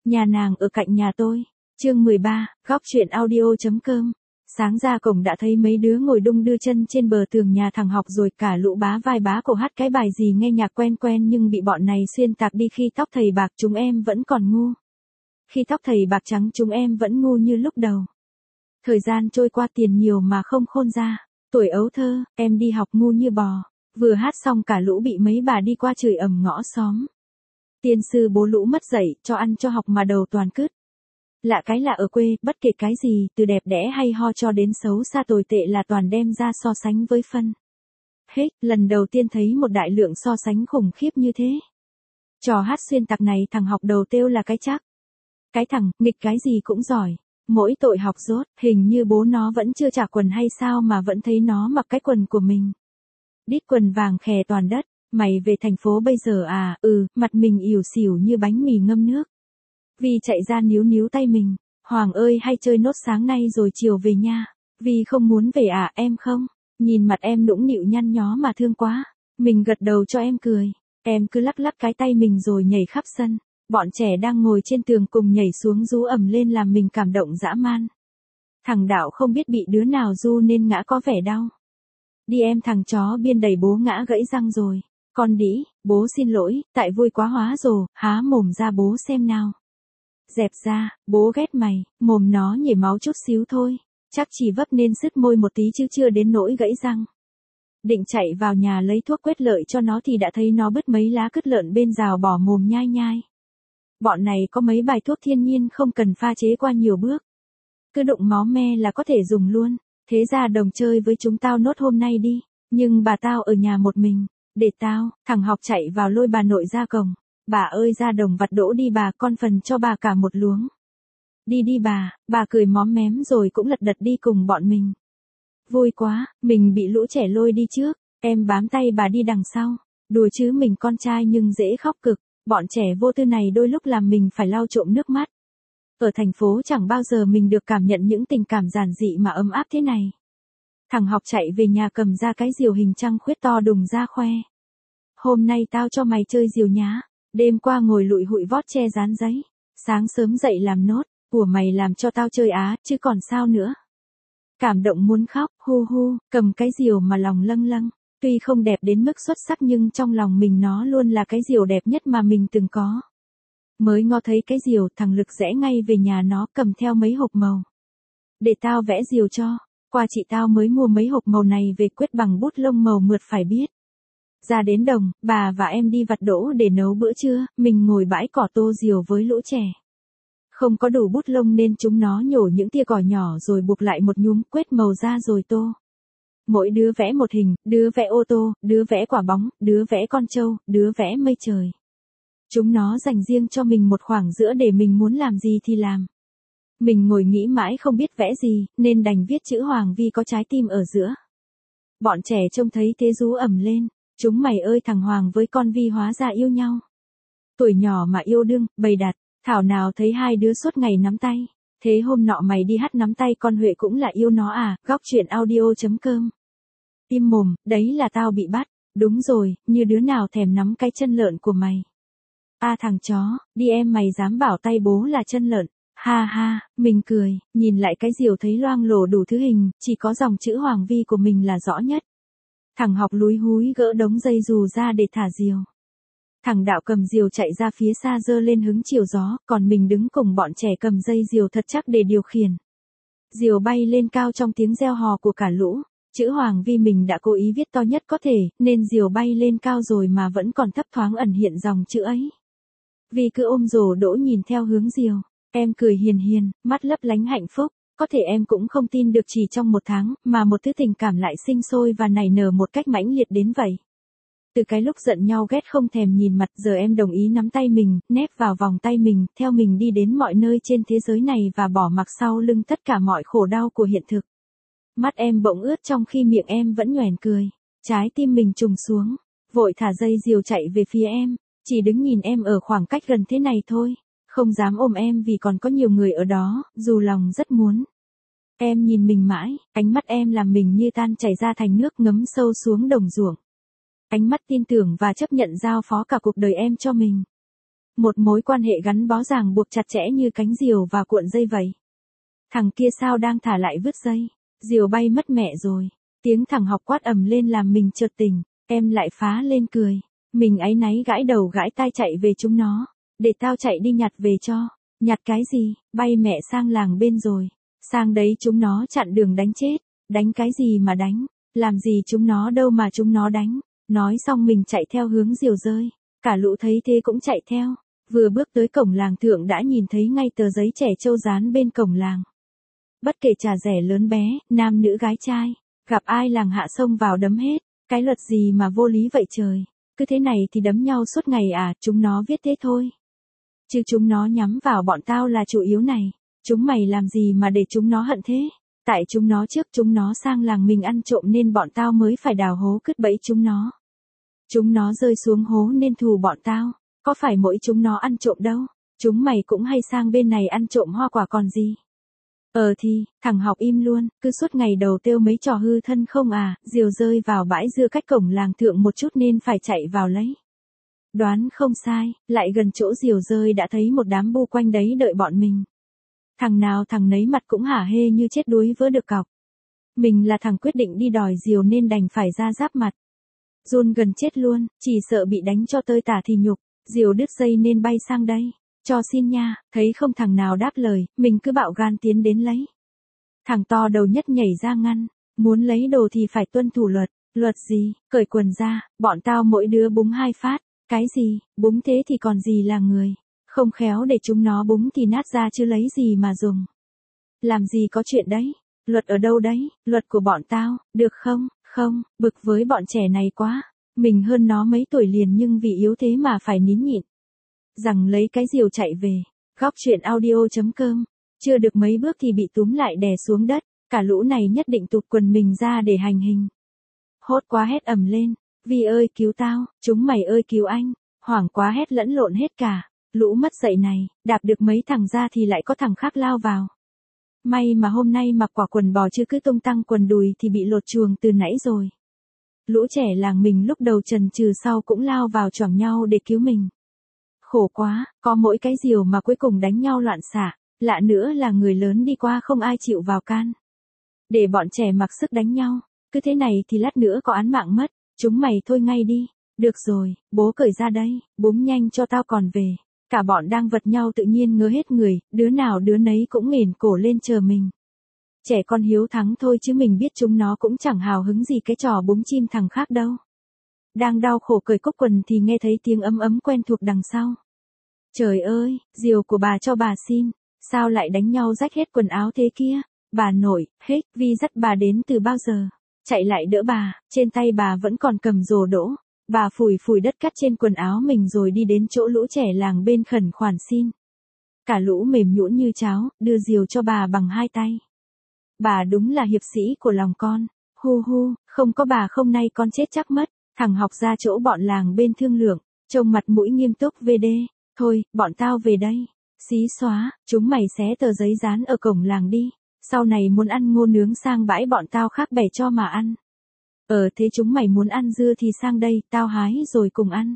Nhà nàng ở cạnh nhà tôi. Chương 13, góc chuyện audio.com. Sáng ra cổng đã thấy mấy đứa ngồi đung đưa chân trên bờ tường nhà thằng Học rồi, cả lũ bá vai bá cổ hát cái bài gì nghe nhạc quen quen nhưng bị bọn này xuyên tạc đi. Khi tóc thầy bạc chúng em vẫn còn ngu. Khi tóc thầy bạc trắng chúng em vẫn ngu như lúc đầu. Thời gian trôi qua tiền nhiều mà không khôn ra. Tuổi ấu thơ, em đi học ngu như bò. Vừa hát xong cả lũ bị mấy bà đi qua chửi ầm ngõ xóm. Tiên sư bố lũ mất dạy, cho ăn cho học mà đầu toàn cứt. Lạ cái là ở quê, bất kể cái gì, từ đẹp đẽ hay ho cho đến xấu xa tồi tệ là toàn đem ra so sánh với phân. Hết, lần đầu tiên thấy một đại lượng so sánh khủng khiếp như thế. Trò hát xuyên tạc này thằng Học đầu têu là cái chắc. Cái thằng, nghịch cái gì cũng giỏi. Mỗi tội học dốt, hình như bố nó vẫn chưa trả quần hay sao mà vẫn thấy nó mặc cái quần của mình. Đít quần vàng khè toàn đất. Mày về thành phố bây giờ à? Mặt mình ỉu xỉu như bánh mì ngâm nước. Vi chạy ra níu níu tay mình. Hoàng ơi, hay chơi nốt sáng nay rồi chiều về nha. Vi không muốn về à? Em không. Nhìn mặt em nũng nịu nhăn nhó mà thương quá. Mình gật đầu cho em cười. Em cứ lắc lắc cái tay mình rồi nhảy khắp sân. Bọn trẻ đang ngồi trên tường cùng nhảy xuống rú ầm lên làm mình cảm động dã man. Thằng Đạo không biết bị đứa nào ru nên ngã có vẻ đau. Đi em, thằng chó biên đẩy bố ngã gãy răng rồi. Con đĩ, bố xin lỗi, tại vui quá hóa rồ, há mồm ra bố xem nào. Dẹp ra, bố ghét mày, mồm nó nhảy máu chút xíu thôi. Chắc chỉ vấp nên sứt môi một tí chứ chưa đến nỗi gãy răng. Định chạy vào nhà lấy thuốc quét lợi cho nó thì đã thấy nó bứt mấy lá cứt lợn bên rào bỏ mồm nhai nhai. Bọn này có mấy bài thuốc thiên nhiên không cần pha chế qua nhiều bước. Cứ đụng máu me là có thể dùng luôn. Thế ra Đồng chơi với chúng tao nốt hôm nay đi. Nhưng bà tao ở nhà một mình. Để tao, thằng Học chạy vào lôi bà nội ra cổng. Bà ơi, ra đồng vặt đỗ đi bà, con phần cho bà cả một luống. Đi đi bà cười móm mém rồi cũng lật đật đi cùng bọn mình. Vui quá, mình bị lũ trẻ lôi đi trước, em bám tay bà đi đằng sau. Đùa chứ mình con trai nhưng dễ khóc cực, bọn trẻ vô tư này đôi lúc làm mình phải lau trộm nước mắt. Ở thành phố chẳng bao giờ mình được cảm nhận những tình cảm giản dị mà ấm áp thế này. Thằng Học chạy về nhà cầm ra cái diều hình trăng khuyết to đùng ra khoe. Hôm nay tao cho mày chơi diều nhá. Đêm qua ngồi lụi hụi vót tre dán giấy. Sáng sớm dậy làm nốt. Của mày làm cho tao chơi á, chứ còn sao nữa. Cảm động muốn khóc, hu hu, cầm cái diều mà lòng lâng lâng. Tuy không đẹp đến mức xuất sắc nhưng trong lòng mình nó luôn là cái diều đẹp nhất mà mình từng có. Mới ngó thấy cái diều, thằng Lực rẽ ngay về nhà nó cầm theo mấy hộp màu. Để tao vẽ diều cho. Qua chị tao mới mua mấy hộp màu này về quyết bằng bút lông màu mượt phải biết. Ra đến đồng, bà và em đi vặt đỗ để nấu bữa trưa, mình ngồi bãi cỏ tô diều với lũ trẻ. Không có đủ bút lông nên chúng nó nhổ những tia cỏ nhỏ rồi buộc lại một nhúm quét màu ra rồi tô. Mỗi đứa vẽ một hình, đứa vẽ ô tô, đứa vẽ quả bóng, đứa vẽ con trâu, đứa vẽ mây trời. Chúng nó dành riêng cho mình một khoảng giữa để mình muốn làm gì thì làm. Mình ngồi nghĩ mãi không biết vẽ gì, nên đành viết chữ Hoàng Vi có trái tim ở giữa. Bọn trẻ trông thấy thế rú ầm lên. Chúng mày ơi, thằng Hoàng với con Vi hóa ra yêu nhau. Tuổi nhỏ mà yêu đương, bày đặt, thảo nào thấy hai đứa suốt ngày nắm tay. Thế hôm nọ mày đi hát nắm tay con Huệ cũng là yêu nó à? Góc chuyện audio.com. Im mồm, đấy là tao bị bắt. Đúng rồi, như đứa nào thèm nắm cái chân lợn của mày. À thằng chó, đi em, mày dám bảo tay bố là chân lợn. Ha ha, mình cười, nhìn lại cái diều thấy loang lổ đủ thứ hình, chỉ có dòng chữ Hoàng Vi của mình là rõ nhất. Thằng Học lúi húi gỡ đống dây dù ra để thả diều. Thằng Đạo cầm diều chạy ra phía xa giơ lên hứng chiều gió, còn mình đứng cùng bọn trẻ cầm dây diều thật chắc để điều khiển. Diều bay lên cao trong tiếng reo hò của cả lũ. Chữ Hoàng Vi mình đã cố ý viết to nhất có thể, nên diều bay lên cao rồi mà vẫn còn thấp thoáng ẩn hiện dòng chữ ấy. Vi cứ ôm rổ đỗ nhìn theo hướng diều. Em cười hiền hiền, mắt lấp lánh hạnh phúc. Có thể em cũng không tin được chỉ trong một tháng, mà một thứ tình cảm lại sinh sôi và nảy nở một cách mãnh liệt đến vậy. Từ cái lúc giận nhau ghét không thèm nhìn mặt, giờ em đồng ý nắm tay mình, nép vào vòng tay mình, theo mình đi đến mọi nơi trên thế giới này và bỏ mặc sau lưng tất cả mọi khổ đau của hiện thực. Mắt em bỗng ướt trong khi miệng em vẫn nhoẻn cười. Trái tim mình trùng xuống, vội thả dây diều chạy về phía em, chỉ đứng nhìn em ở khoảng cách gần thế này thôi. Không dám ôm em vì còn có nhiều người ở đó, dù lòng rất muốn. Em nhìn mình mãi, ánh mắt em làm mình như tan chảy ra thành nước ngấm sâu xuống đồng ruộng. Ánh mắt tin tưởng và chấp nhận giao phó cả cuộc đời em cho mình. Một mối quan hệ gắn bó ràng buộc chặt chẽ như cánh diều và cuộn dây vậy. Thằng kia sao đang thả lại vứt dây, diều bay mất mẹ rồi. Tiếng thằng học quát ầm lên làm mình chợt tỉnh, em lại phá lên cười. Mình áy náy gãi đầu gãi tai chạy về chúng nó. Để tao chạy đi nhặt về cho. Nhặt cái gì, bay mẹ sang làng bên rồi. Sang đấy chúng nó chặn đường đánh chết. Đánh cái gì mà đánh, làm gì chúng nó đâu mà chúng nó đánh. Nói xong mình chạy theo hướng diều rơi. Cả lũ thấy thế cũng chạy theo. Vừa bước tới cổng làng thượng đã nhìn thấy ngay tờ giấy trẻ trâu dán bên cổng làng. Bất kể trà rẻ lớn bé, nam nữ gái trai, gặp ai làng hạ xông vào đấm hết. Cái luật gì mà vô lý vậy trời. Cứ thế này thì đấm nhau suốt ngày à, chúng nó viết thế thôi. Chứ chúng nó nhắm vào bọn tao là chủ yếu này. Chúng mày làm gì mà để chúng nó hận thế? Tại chúng nó trước chúng nó sang làng mình ăn trộm nên bọn tao mới phải đào hố cứt bẫy chúng nó. Chúng nó rơi xuống hố nên thù bọn tao. Có phải mỗi chúng nó ăn trộm đâu. Chúng mày cũng hay sang bên này ăn trộm hoa quả còn gì. Thì, thằng học im luôn, cứ suốt ngày đầu têu mấy trò hư thân không à, diều rơi vào bãi dưa cách cổng làng thượng một chút nên phải chạy vào lấy. Đoán không sai, lại gần chỗ diều rơi đã thấy một đám bu quanh đấy đợi bọn mình. Thằng nào thằng nấy mặt cũng hả hê như chết đuối vỡ được cọc. Mình là thằng quyết định đi đòi diều nên đành phải ra giáp mặt. Run gần chết luôn, chỉ sợ bị đánh cho tơi tả thì nhục, diều đứt dây nên bay sang đây. Cho xin nha, thấy không thằng nào đáp lời, mình cứ bạo gan tiến đến lấy. Thằng to đầu nhất nhảy ra ngăn, muốn lấy đồ thì phải tuân thủ luật, luật gì, cởi quần ra, bọn tao mỗi đứa búng 2 phát, cái gì, búng thế thì còn gì là người, không khéo để chúng nó búng thì nát ra chứ lấy gì mà dùng. Làm gì có chuyện đấy, luật ở đâu đấy, luật của bọn tao, được không, không, bực với bọn trẻ này quá, mình hơn nó mấy tuổi liền nhưng vì yếu thế mà phải nín nhịn. Rằng lấy cái diều chạy về. Góc chuyện audio.com. Chưa được mấy bước thì bị túm lại đè xuống đất. Cả lũ này nhất định tụt quần mình ra để hành hình. Hốt quá hét ầm lên. Vi ơi cứu tao, chúng mày ơi cứu anh. Hoảng quá hét lẫn lộn hết cả. Lũ mất dạy này, đạp được mấy thằng ra thì lại có thằng khác lao vào. May mà hôm nay mặc quả quần bò chứ cứ tung tăng quần đùi thì bị lột chuồng từ nãy rồi. Lũ trẻ làng mình lúc đầu chần chừ sau cũng lao vào choảng nhau để cứu mình. Khổ quá, có mỗi cái diều mà cuối cùng đánh nhau loạn xạ, lạ nữa là người lớn đi qua không ai chịu vào can. Để bọn trẻ mặc sức đánh nhau, cứ thế này thì lát nữa có án mạng mất, chúng mày thôi ngay đi. Được rồi, bố cởi ra đây, búng nhanh cho tao còn về. Cả bọn đang vật nhau tự nhiên ngớ hết người, đứa nào đứa nấy cũng nghển cổ lên chờ mình. Trẻ con hiếu thắng thôi chứ mình biết chúng nó cũng chẳng hào hứng gì cái trò búng chim thằng khác đâu. Đang đau khổ cởi cúc quần thì nghe thấy tiếng ấm ấm quen thuộc đằng sau. Trời ơi, diều của bà cho bà xin, sao lại đánh nhau rách hết quần áo thế kia? Bà nội, hết, Vi dắt bà đến từ bao giờ? Chạy lại đỡ bà, trên tay bà vẫn còn cầm rổ đỗ. Bà phủi phủi đất cắt trên quần áo mình rồi đi đến chỗ lũ trẻ làng bên khẩn khoản xin. Cả lũ mềm nhũn như cháo, đưa diều cho bà bằng 2 tay. Bà đúng là hiệp sĩ của lòng con. Hu hu, không có bà không nay con chết chắc mất. Thằng học ra chỗ bọn làng bên thương lượng, trông mặt mũi nghiêm túc VD. Thôi, bọn tao về đây. Xí xóa, chúng mày xé tờ giấy dán ở cổng làng đi. Sau này muốn ăn ngô nướng sang bãi bọn tao khác bẻ cho mà ăn. Thế chúng mày muốn ăn dưa thì sang đây, tao hái rồi cùng ăn.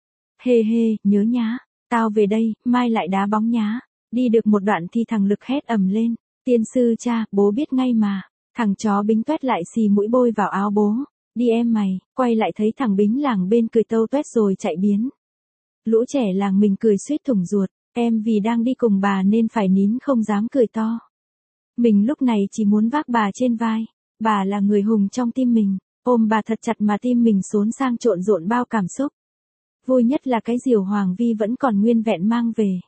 Hê hê, nhớ nhá. Tao về đây, mai lại đá bóng nhá. Đi được một đoạn thì thằng Lực hét ầm lên. Tiên sư cha, bố biết ngay mà. Thằng chó Bính toét lại xì mũi bôi vào áo bố. Đi em mày, quay lại thấy thằng Bính làng bên cười tâu toét rồi chạy biến. Lũ trẻ làng mình cười suýt thủng ruột, em vì đang đi cùng bà nên phải nín không dám cười to. Mình lúc này chỉ muốn vác bà trên vai, bà là người hùng trong tim mình, ôm bà thật chặt mà tim mình xốn sang trộn rộn bao cảm xúc. Vui nhất là cái diều Hoàng Vi vẫn còn nguyên vẹn mang về.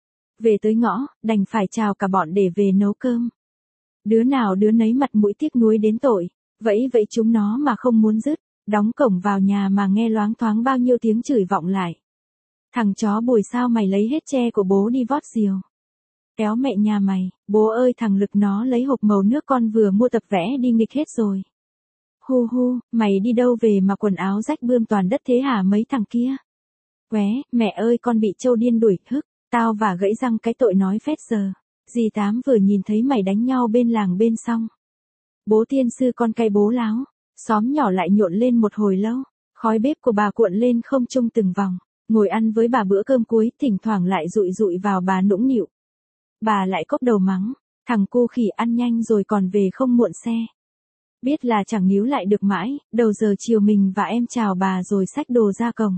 Về tới ngõ, đành phải chào cả bọn để về nấu cơm. Đứa nào đứa nấy mặt mũi tiếc nuối đến tội. Vậy chúng nó mà không muốn dứt, đóng cổng vào nhà mà nghe loáng thoáng bao nhiêu tiếng chửi vọng lại. Thằng chó Bùi sao mày lấy hết tre của bố đi vót diều. Kéo mẹ nhà mày, bố ơi thằng Lực nó lấy hộp màu nước con vừa mua tập vẽ đi nghịch hết rồi. Hu hu, mày đi đâu về mà quần áo rách bươm toàn đất thế hả mấy thằng kia. Qué, mẹ ơi con bị trâu điên đuổi hức, tao và gãy răng cái tội nói phét giờ. Dì Tám vừa nhìn thấy mày đánh nhau bên làng bên xong. Bố tiên sư con cay bố láo, xóm nhỏ lại nhộn lên một hồi lâu, khói bếp của bà cuộn lên không trung từng vòng. ngồi ăn với bà bữa cơm cuối, thỉnh thoảng lại dụi dụi vào bà nũng nịu. Bà lại cốc đầu mắng, thằng cu khỉ ăn nhanh rồi còn về không muộn xe. Biết là chẳng níu lại được mãi, đầu giờ chiều mình và em chào bà rồi xách đồ ra cổng.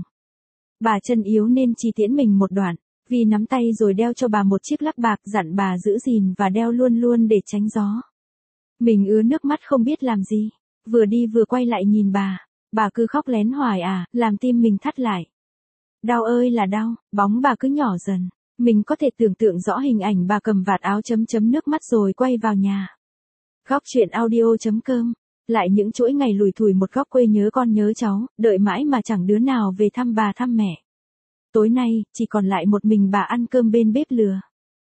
Bà chân yếu nên chỉ tiễn mình một đoạn, vì nắm tay rồi đeo cho bà một chiếc lắc bạc, dặn bà giữ gìn và đeo luôn luôn để tránh gió. Mình ứa nước mắt không biết làm gì, vừa đi vừa quay lại nhìn bà cứ khóc lén hoài làm tim mình thắt lại. Đau ơi là đau, bóng bà cứ nhỏ dần, mình có thể tưởng tượng rõ hình ảnh bà cầm vạt áo chấm nước mắt rồi quay vào nhà. Góc chuyện audio.com. Lại những chuỗi ngày lủi thủi một góc quê nhớ con nhớ cháu, đợi mãi mà chẳng đứa nào về thăm bà thăm mẹ. Tối nay, chỉ còn lại một mình bà ăn cơm bên bếp lửa.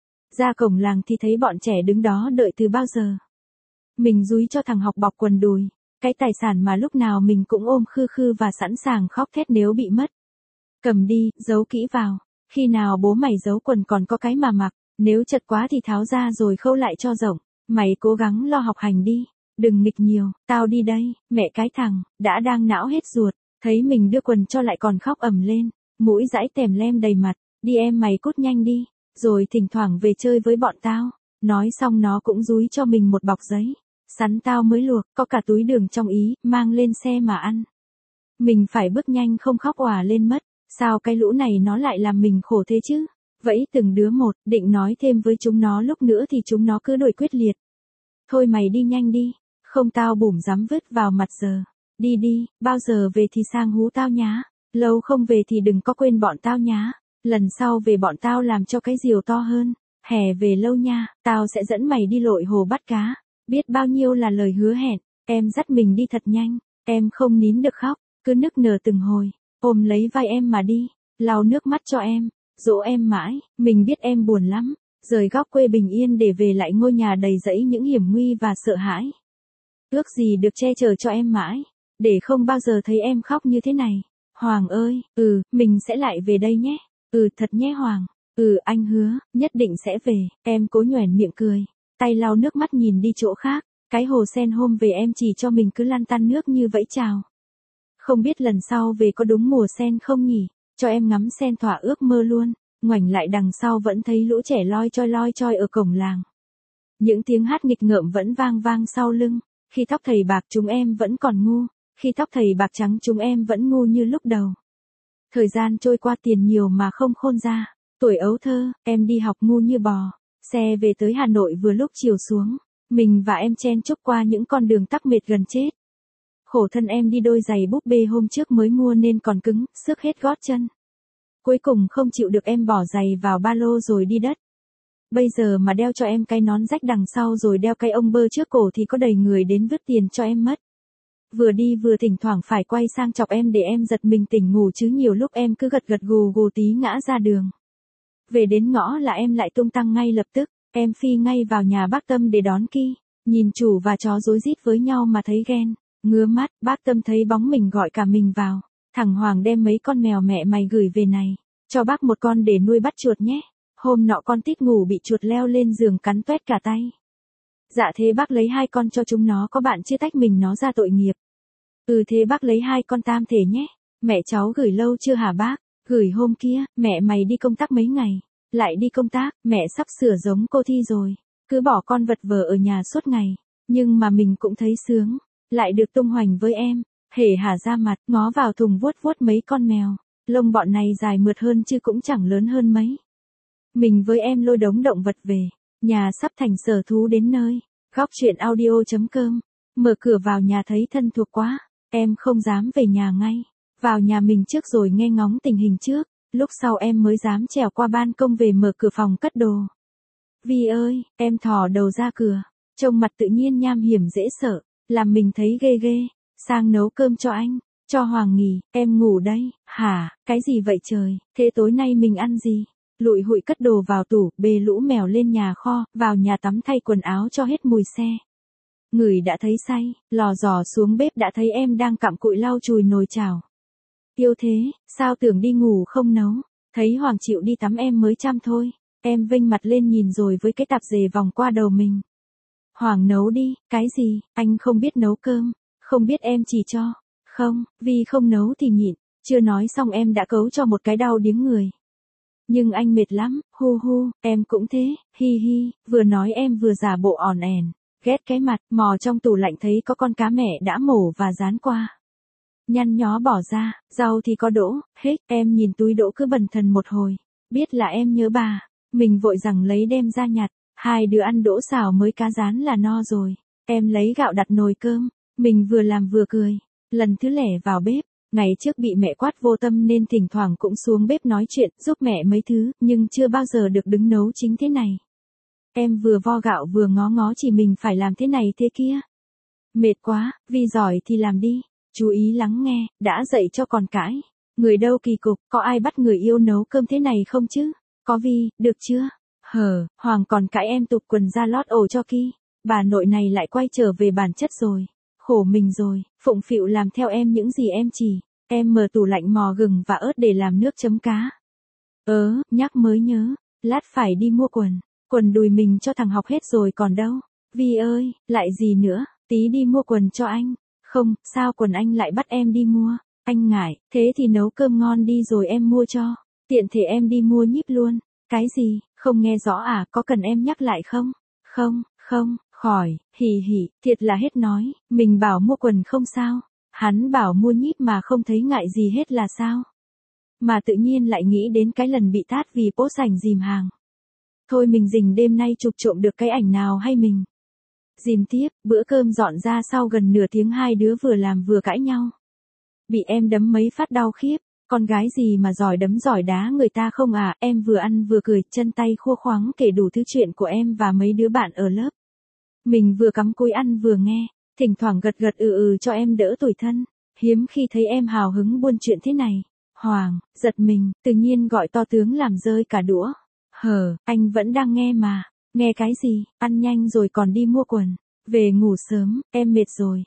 Ra cổng làng thì thấy bọn trẻ đứng đó đợi từ bao giờ. Mình dúi cho thằng học bọc quần đùi, cái tài sản mà lúc nào mình cũng ôm khư khư và sẵn sàng khóc thét nếu bị mất. Cầm đi, giấu kỹ vào, khi nào bố mày giấu quần còn có cái mà mặc, nếu chật quá thì tháo ra rồi khâu lại cho rộng. Mày cố gắng lo học hành đi, đừng nghịch nhiều, tao đi đây. Mẹ cái thằng, đã đang não hết ruột, thấy mình đưa quần cho lại còn khóc ầm lên, mũi dãi tèm lem đầy mặt, đi em mày cút nhanh đi, rồi thỉnh thoảng về chơi với bọn tao. Nói xong nó cũng dúi cho mình một bọc giấy, sắn tao mới luộc, có cả túi đường trong ý, mang lên xe mà ăn. Mình phải bước nhanh không khóc òa lên mất, sao cái lũ này nó lại làm mình khổ thế chứ? Vẫy từng đứa một, định nói thêm với chúng nó lúc nữa thì chúng nó cứ đuổi quyết liệt. Thôi mày đi nhanh đi, không tao bủm dám vứt vào mặt giờ. Đi đi, bao giờ về thì sang hú tao nhá. Lâu không về thì đừng có quên bọn tao nhá. Lần sau về bọn tao làm cho cái diều to hơn. Hè về lâu nha, tao sẽ dẫn mày đi lội hồ bắt cá. Biết bao nhiêu là lời hứa hẹn, em dắt mình đi thật nhanh. Em không nín được khóc, cứ nức nở từng hồi. Ôm lấy vai em mà đi, lau nước mắt cho em, dỗ em mãi. Mình biết em buồn lắm, rời góc quê bình yên để về lại ngôi nhà đầy rẫy những hiểm nguy và sợ hãi. Ước gì được che chở cho em mãi, để không bao giờ thấy em khóc như thế này. Hoàng ơi, mình sẽ lại về đây nhé. Thật nhé Hoàng. Anh hứa, nhất định sẽ về. Em cố nhoẻn miệng cười, tay lau nước mắt nhìn đi chỗ khác. Cái hồ sen hôm về em chỉ cho mình cứ lăn tăn nước như vẫy chào. Không biết lần sau về có đúng mùa sen không nhỉ, cho em ngắm sen thỏa ước mơ luôn. Ngoảnh lại đằng sau vẫn thấy lũ trẻ loi choi ở cổng làng. Những tiếng hát nghịch ngợm vẫn vang vang sau lưng. Khi tóc thầy bạc chúng em vẫn còn ngu, khi tóc thầy bạc trắng chúng em vẫn ngu như lúc đầu. Thời gian trôi qua tiền nhiều mà không khôn ra, tuổi ấu thơ, em đi học ngu như bò. Xe về tới Hà Nội vừa lúc chiều xuống, mình và em chen chúc qua những con đường tắc mệt gần chết. Khổ thân em đi đôi giày búp bê hôm trước mới mua nên còn cứng, xước hết gót chân. Cuối cùng không chịu được em bỏ giày vào ba lô rồi đi đất. Bây giờ mà đeo cho em cái nón rách đằng sau rồi đeo cái ông bơ trước cổ thì có đầy người đến vứt tiền cho em mất. Vừa đi vừa thỉnh thoảng phải quay sang chọc em để em giật mình tỉnh ngủ chứ nhiều lúc em cứ gật gù gù tí ngã ra đường. Về đến ngõ là em lại tung tăng ngay lập tức, em phi ngay vào nhà bác Tâm để đón Ki. Nhìn chủ và chó rối rít với nhau mà thấy ghen, ngứa mắt, bác Tâm thấy bóng mình gọi cả mình vào. Thằng Hoàng đem mấy con mèo mẹ mày gửi về này, cho bác một con để nuôi bắt chuột nhé. Hôm nọ con Tít ngủ bị chuột leo lên giường cắn toét cả tay. Dạ thế bác lấy 2 con cho chúng nó có bạn chưa tách mình nó ra tội nghiệp. Thế bác lấy 2 con tam thể nhé. Mẹ cháu gửi lâu chưa hả bác? Gửi hôm kia, mẹ mày đi công tác mấy ngày. Lại đi công tác, mẹ sắp sửa giống cô Thi rồi. Cứ bỏ con vật vờ ở nhà suốt ngày. Nhưng mà mình cũng thấy sướng. Lại được tung hoành với em. Hề hả ra mặt, ngó vào thùng vuốt vuốt mấy con mèo. Lông bọn này dài mượt hơn chứ cũng chẳng lớn hơn mấy. Mình với em lôi đống động vật về. Nhà sắp thành sở thú đến nơi. Góc chuyện audio.com. Mở cửa vào nhà thấy thân thuộc quá. Em không dám về nhà ngay. Vào nhà mình trước rồi nghe ngóng tình hình trước. Lúc sau em mới dám trèo qua ban công về mở cửa phòng cất đồ. Vi ơi, em thò đầu ra cửa. Trông mặt tự nhiên nham hiểm dễ sợ. Làm mình thấy ghê ghê. Sang nấu cơm cho anh. Cho Hoàng nghỉ, em ngủ đây. Hả, cái gì vậy trời? Thế tối nay mình ăn gì? Lụi hụi cất đồ vào tủ, bê lũ mèo lên nhà kho, vào nhà tắm thay quần áo cho hết mùi xe. Người đã thấy say, lò dò xuống bếp đã thấy em đang cặm cụi lau chùi nồi chảo. Yêu thế, sao tưởng đi ngủ không nấu, thấy Hoàng chịu đi tắm em mới chăm thôi. Em vênh mặt lên nhìn rồi với cái tạp dề vòng qua đầu mình. Hoàng nấu đi, cái gì, anh không biết nấu cơm, không biết em chỉ cho. Không, vì không nấu thì nhịn, Chưa nói xong em đã cấu cho một cái đau điếng người. Nhưng anh mệt lắm, hu hu, em cũng thế, hi hi, vừa nói em vừa giả bộ òn ẻn, ghét cái mặt, mò trong tủ lạnh thấy có con cá mẹ đã mổ và rán qua. Nhăn nhó bỏ ra, rau thì có đỗ, hết, em nhìn túi đỗ cứ bần thần một hồi, biết là em nhớ bà, mình vội rằng lấy đem ra nhặt, hai đứa ăn đỗ xào mới cá rán là no rồi, em lấy gạo đặt nồi cơm, mình vừa làm vừa cười, lần thứ lẻ vào bếp. Ngày trước bị mẹ quát vô tâm nên thỉnh thoảng cũng xuống bếp nói chuyện giúp mẹ mấy thứ, nhưng chưa bao giờ được đứng nấu chính thế này. Em vừa vo gạo vừa ngó ngó chỉ mình phải làm thế này thế kia. Mệt quá, vì giỏi thì làm đi, chú ý lắng nghe, đã dậy cho còn cãi. Người đâu kỳ cục, có ai bắt người yêu nấu cơm thế này không chứ? Có Vi, được chưa? Hoàng còn cãi em tụt quần ra lót ổ cho Ki. Bà nội này lại quay trở về bản chất rồi. Khổ mình rồi, phụng phịu làm theo em những gì em chỉ. Em mở tủ lạnh mò gừng và ớt để làm nước chấm cá. Nhắc mới nhớ, lát phải đi mua quần đùi mình cho thằng học hết rồi còn đâu. Vi ơi, lại gì nữa, tí đi mua quần cho anh. Không, sao quần anh lại bắt em đi mua? Anh ngại, thế thì nấu cơm ngon đi rồi em mua cho. Tiện thể em đi mua nhíp luôn. Cái gì, không nghe rõ à, có cần em nhắc lại không? Không, khỏi, hì hì, thiệt là hết nói, mình bảo mua quần không sao. Hắn bảo mua nhíp mà không thấy ngại gì hết là sao? Mà tự nhiên lại nghĩ đến cái lần bị tát vì post ảnh dìm hàng. Thôi mình rình đêm nay chụp trộm được cái ảnh nào hay mình. Dìm tiếp, bữa cơm dọn ra sau gần nửa tiếng hai đứa vừa làm vừa cãi nhau. Bị em đấm mấy phát đau khiếp, con gái gì mà giỏi đấm giỏi đá người ta không à, em vừa ăn vừa cười, chân tay khua khoáng kể đủ thứ chuyện của em và mấy đứa bạn ở lớp. Mình vừa cắm cúi ăn vừa nghe, thỉnh thoảng gật gật cho em đỡ tủi thân, hiếm khi thấy em hào hứng buôn chuyện thế này. Hoàng, giật mình, tự nhiên gọi to tướng làm rơi cả đũa. Anh vẫn đang nghe mà, nghe cái gì, ăn nhanh rồi còn đi mua quần, về ngủ sớm, em mệt rồi,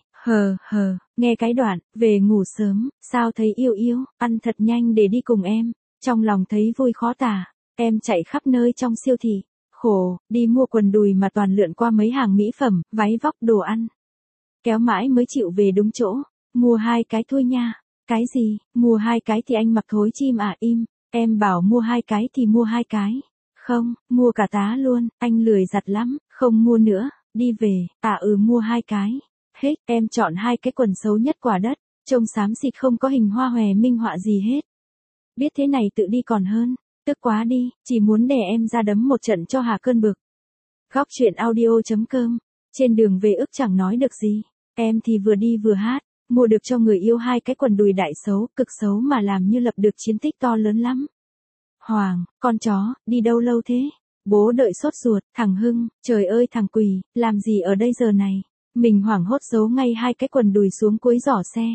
nghe cái đoạn, về ngủ sớm, sao thấy yêu, ăn thật nhanh để đi cùng em, trong lòng thấy vui khó tả, em chạy khắp nơi trong siêu thị. Khổ, đi mua quần đùi mà toàn lượn qua mấy hàng mỹ phẩm, váy vóc đồ ăn. Kéo mãi mới chịu về đúng chỗ, mua 2 cái thôi nha. Cái gì, mua 2 cái thì anh mặc thối chim à, im, em bảo mua 2 cái thì mua 2 cái. Không, mua cả tá luôn, anh lười giặt lắm, không mua nữa, đi về, mua 2 cái. Hết, em chọn 2 cái quần xấu nhất quả đất, trông xám xịt không có hình hoa hòe minh họa gì hết. Biết thế này tự đi còn hơn. Tức quá đi, chỉ muốn đè em ra đấm một trận cho hà cơn bực. Góc chuyện audio.com. Trên đường về ức chẳng nói được gì. Em thì vừa đi vừa hát, mua được cho người yêu 2 cái quần đùi đại xấu, cực xấu mà làm như lập được chiến tích to lớn lắm. Hoàng, con chó, đi đâu lâu thế? Bố đợi sốt ruột, thằng Hưng, trời ơi thằng Quỳ, làm gì ở đây giờ này? Mình hoảng hốt giấu ngay 2 cái quần đùi xuống cuối giỏ xe.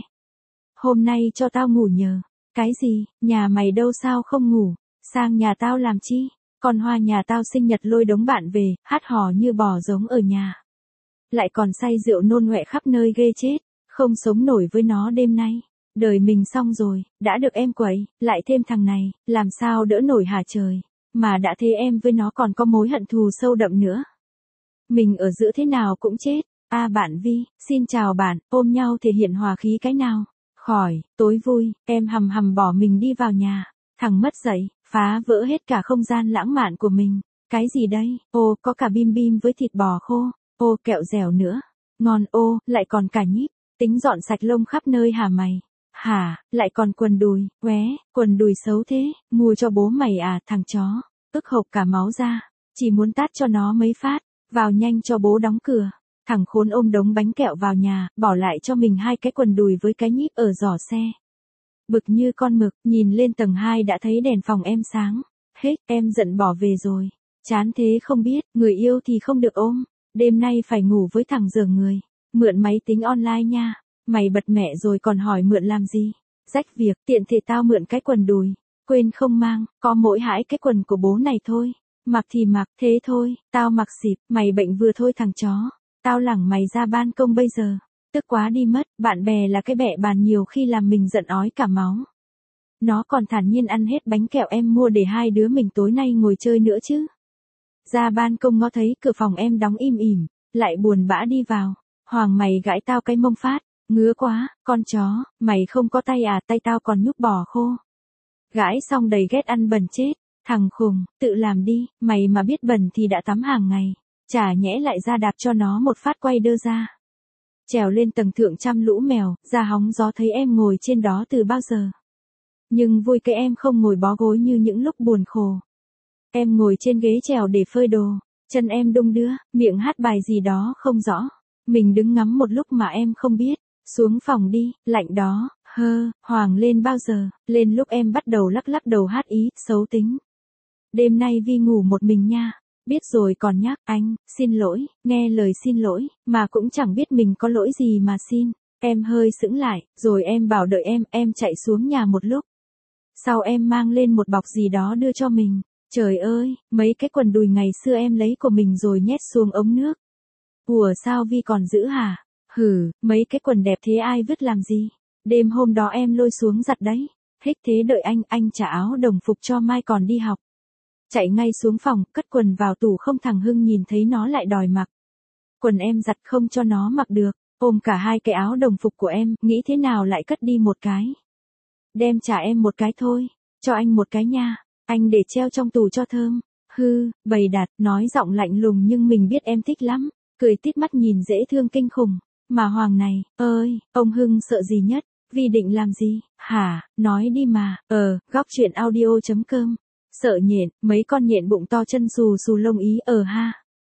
Hôm nay cho tao ngủ nhờ. Cái gì, nhà mày đâu sao không ngủ? Sang nhà tao làm chi? Con Hoa nhà tao sinh nhật lôi đống bạn về, hát hò như bò giống ở nhà. Lại còn say rượu nôn ọe khắp nơi ghê chết, không sống nổi với nó đêm nay. Đời mình xong rồi, đã được em quậy, lại thêm thằng này, làm sao đỡ nổi hả trời. Mà đã thế em với nó còn có mối hận thù sâu đậm nữa. Mình ở giữa thế nào cũng chết. Bạn Vi, xin chào bạn, ôm nhau thể hiện hòa khí cái nào. Khỏi, tối vui, em hầm hầm bỏ mình đi vào nhà. Thằng mất dậy, phá vỡ hết cả không gian lãng mạn của mình. Cái gì đây? Có cả bim bim với thịt bò khô. Kẹo dẻo nữa. Ngon lại còn cả nhíp. Tính dọn sạch lông khắp nơi hả mày? Lại còn quần đùi, quần đùi xấu thế, mua cho bố mày à, thằng chó. Ức hộc cả máu ra, chỉ muốn tát cho nó mấy phát, vào nhanh cho bố đóng cửa. Thằng khốn ôm đống bánh kẹo vào nhà, bỏ lại cho mình 2 cái quần đùi với cái nhíp ở giỏ xe. Bực như con mực, nhìn lên tầng 2 đã thấy đèn phòng em sáng. Hết, em giận bỏ về rồi. Chán thế không biết, người yêu thì không được ôm. Đêm nay phải ngủ với thằng dở người. Mượn máy tính online nha. Mày bật mẹ rồi còn hỏi mượn làm gì? Rách việc, tiện thể tao mượn cái quần đùi. Quên không mang, có mỗi 2 cái quần của bố này thôi. Mặc thì mặc, thế thôi, tao mặc xịp, mày bệnh vừa thôi thằng chó. Tao lẳng mày ra ban công bây giờ. Tức quá đi mất, bạn bè là cái bẹ bàn nhiều khi làm mình giận ói cả máu. Nó còn thản nhiên ăn hết bánh kẹo em mua để hai đứa mình tối nay ngồi chơi nữa chứ. Ra ban công ngó thấy cửa phòng em đóng im ỉm, lại buồn bã đi vào. Hoàng mày gãi tao cái mông phát, Ngứa quá, con chó, mày không có tay à, tay tao còn nhúc bò khô. Gãi xong đầy ghét ăn bẩn chết, thằng khùng, tự làm đi, mày mà biết bẩn thì đã tắm hàng ngày, chả nhẽ lại ra đạp cho nó một phát quay đơ ra. Trèo lên tầng thượng chăm lũ mèo, ra hóng gió thấy em ngồi trên đó từ bao giờ. Nhưng vui cái em không ngồi bó gối như những lúc buồn khổ. Em ngồi trên ghế trèo để phơi đồ, chân em đung đưa, miệng hát bài gì đó không rõ. Mình đứng ngắm một lúc mà em không biết, xuống phòng đi, lạnh đó, Hoàng lên bao giờ, lên lúc em bắt đầu lắc lắc đầu hát ý, xấu tính. Đêm nay Vi ngủ một mình nha, biết rồi còn nhắc anh, xin lỗi, nghe lời xin lỗi, mà cũng chẳng biết mình có lỗi gì mà xin. Em hơi sững lại, rồi em bảo đợi em chạy xuống nhà một lúc. Sau em mang lên một bọc gì đó đưa cho mình. Trời ơi, mấy cái quần đùi ngày xưa em lấy của mình rồi nhét xuống ống nước. Ủa sao Vi còn giữ hả? Hử, mấy cái quần đẹp thế ai vứt làm gì? Đêm hôm đó em lôi xuống giặt đấy. Hích thế đợi anh trả áo đồng phục cho mai còn đi học. Chạy ngay xuống phòng, cất quần vào tủ không, thằng Hưng nhìn thấy nó lại đòi mặc. Quần em giặt không cho nó mặc được, ôm cả hai cái áo đồng phục của em, nghĩ thế nào lại cất đi một cái. Đem trả em một cái thôi, cho anh một cái nha, anh để treo trong tủ cho thơm. Bầy đặt, nói giọng lạnh lùng nhưng mình biết em thích lắm, cười tít mắt nhìn dễ thương kinh khủng. Mà Hoàng này, ơi, ông Hưng sợ gì nhất, Vi định làm gì, hả, nói đi mà, góc chuyện audio.com. Sợ nhện, mấy con nhện bụng to chân xù xù lông ý ha.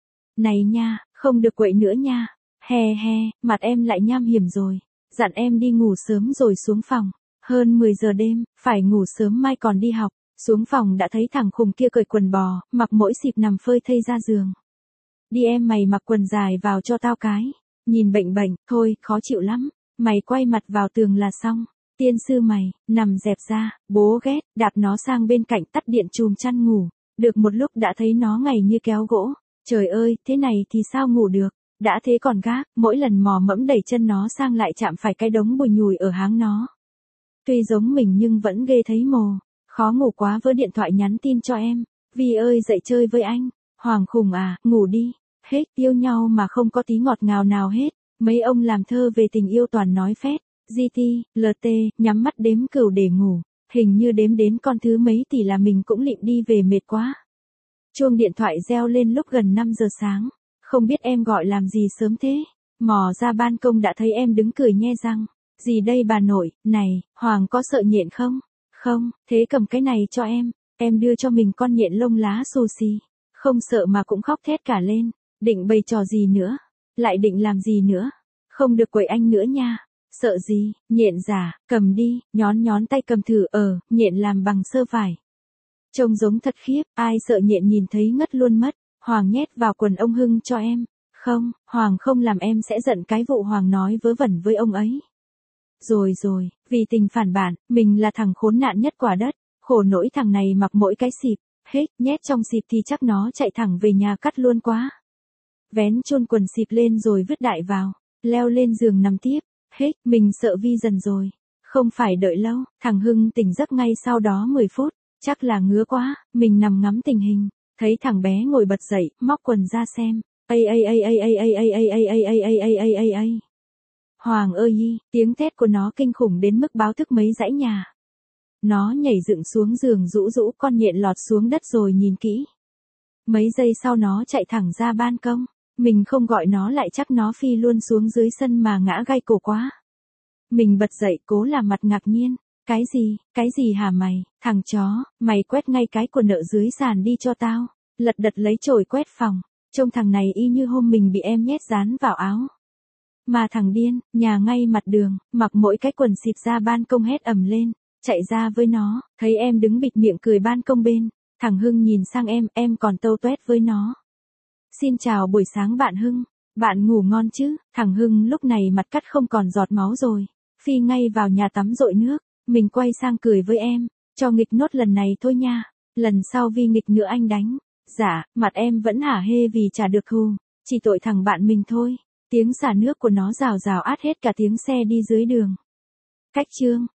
Này nha, không được quậy nữa nha, he, mặt em lại nham hiểm rồi, dặn em đi ngủ sớm rồi xuống phòng, hơn 10 giờ đêm, phải ngủ sớm mai còn đi học, xuống phòng đã thấy thằng khùng kia cởi quần bò, mặc mỗi xịp nằm phơi thây ra giường. Đi em mày mặc quần dài vào cho tao cái, nhìn bệnh, thôi, khó chịu lắm, mày quay mặt vào tường là xong. Tiên sư mày, nằm dẹp ra, bố ghét, đạp nó sang bên cạnh tắt điện chùm chăn ngủ. Được một lúc đã thấy nó ngày như kéo gỗ. Trời ơi, thế này thì sao ngủ được, đã thế còn gác, mỗi lần mò mẫm đẩy chân nó sang lại chạm phải cái đống bùi nhùi ở háng nó. Tuy giống mình nhưng vẫn ghê thấy mồ, khó ngủ quá vớ điện thoại nhắn tin cho em. Vi ơi dậy chơi với anh, Hoàng khùng à, ngủ đi, hết yêu nhau mà không có tí ngọt ngào nào hết. Mấy ông làm thơ về tình yêu toàn nói phét. GT, LT, nhắm mắt đếm cừu để ngủ, hình như đếm đến con thứ mấy tỷ là mình cũng lịm đi về mệt quá. Chuông điện thoại reo lên lúc gần 5 giờ sáng, không biết em gọi làm gì sớm thế, mò ra ban công đã thấy em đứng cười nhe răng, gì đây bà nội, này, Hoàng có sợ nhện không? Không, thế cầm cái này cho em đưa cho mình con nhện lông lá xù xì, không sợ mà cũng khóc thét cả lên, định bày trò gì nữa, lại định làm gì nữa, không được quậy anh nữa nha. Sợ gì, nhện giả, cầm đi, nhón tay cầm thử, nhện làm bằng sơ vải. Trông giống thật khiếp, ai sợ nhện nhìn thấy ngất luôn mất. Hoàng nhét vào quần ông Hưng cho em. Không, Hoàng không làm em sẽ giận cái vụ Hoàng nói vớ vẩn với ông ấy. Rồi, vì tình phản bản, mình là thằng khốn nạn nhất quả đất, khổ nỗi thằng này mặc mỗi cái xịp, hết, nhét trong xịp thì chắc nó chạy thẳng về nhà cắt luôn quá. Vén chôn quần xịp lên rồi vứt đại vào, leo lên giường nằm tiếp. Hết, mình sợ Vi dần rồi. Không phải đợi lâu, thằng Hưng tỉnh giấc ngay sau đó 10 phút, chắc là ngứa quá, mình nằm ngắm tình hình, thấy thằng bé ngồi bật dậy, móc quần ra xem. Hoàng ơi, tiếng thét của nó kinh khủng đến mức báo thức mấy dãy nhà. Nó nhảy dựng xuống giường rũ con nhện lọt xuống đất rồi nhìn kỹ. Mấy giây sau nó chạy thẳng ra ban công. Mình không gọi nó lại chắc nó phi luôn xuống dưới sân mà ngã gai cổ quá. Mình bật dậy cố làm mặt ngạc nhiên. Cái gì hả mày, thằng chó, mày quét ngay cái quần nợ dưới sàn đi cho tao. Lật đật lấy chổi quét phòng. Trông thằng này y như hôm mình bị em nhét dán vào áo. Mà thằng điên, nhà ngay mặt đường, mặc mỗi cái quần xịt ra ban công hét ầm lên. Chạy ra với nó, thấy em đứng bịt miệng cười ban công bên. Thằng Hưng nhìn sang em còn tâu toét với nó. Xin chào buổi sáng bạn Hưng, bạn ngủ ngon chứ? Thằng Hưng lúc này mặt cắt không còn giọt máu rồi, phi ngay vào nhà tắm dội nước, mình quay sang cười với em, cho nghịch nốt lần này thôi nha, lần sau Vi nghịch nữa anh đánh. Dạ, mặt em vẫn hả hê vì chả được thù, chỉ tội thằng bạn mình thôi, tiếng xả nước của nó rào át hết cả tiếng xe đi dưới đường. Cách chương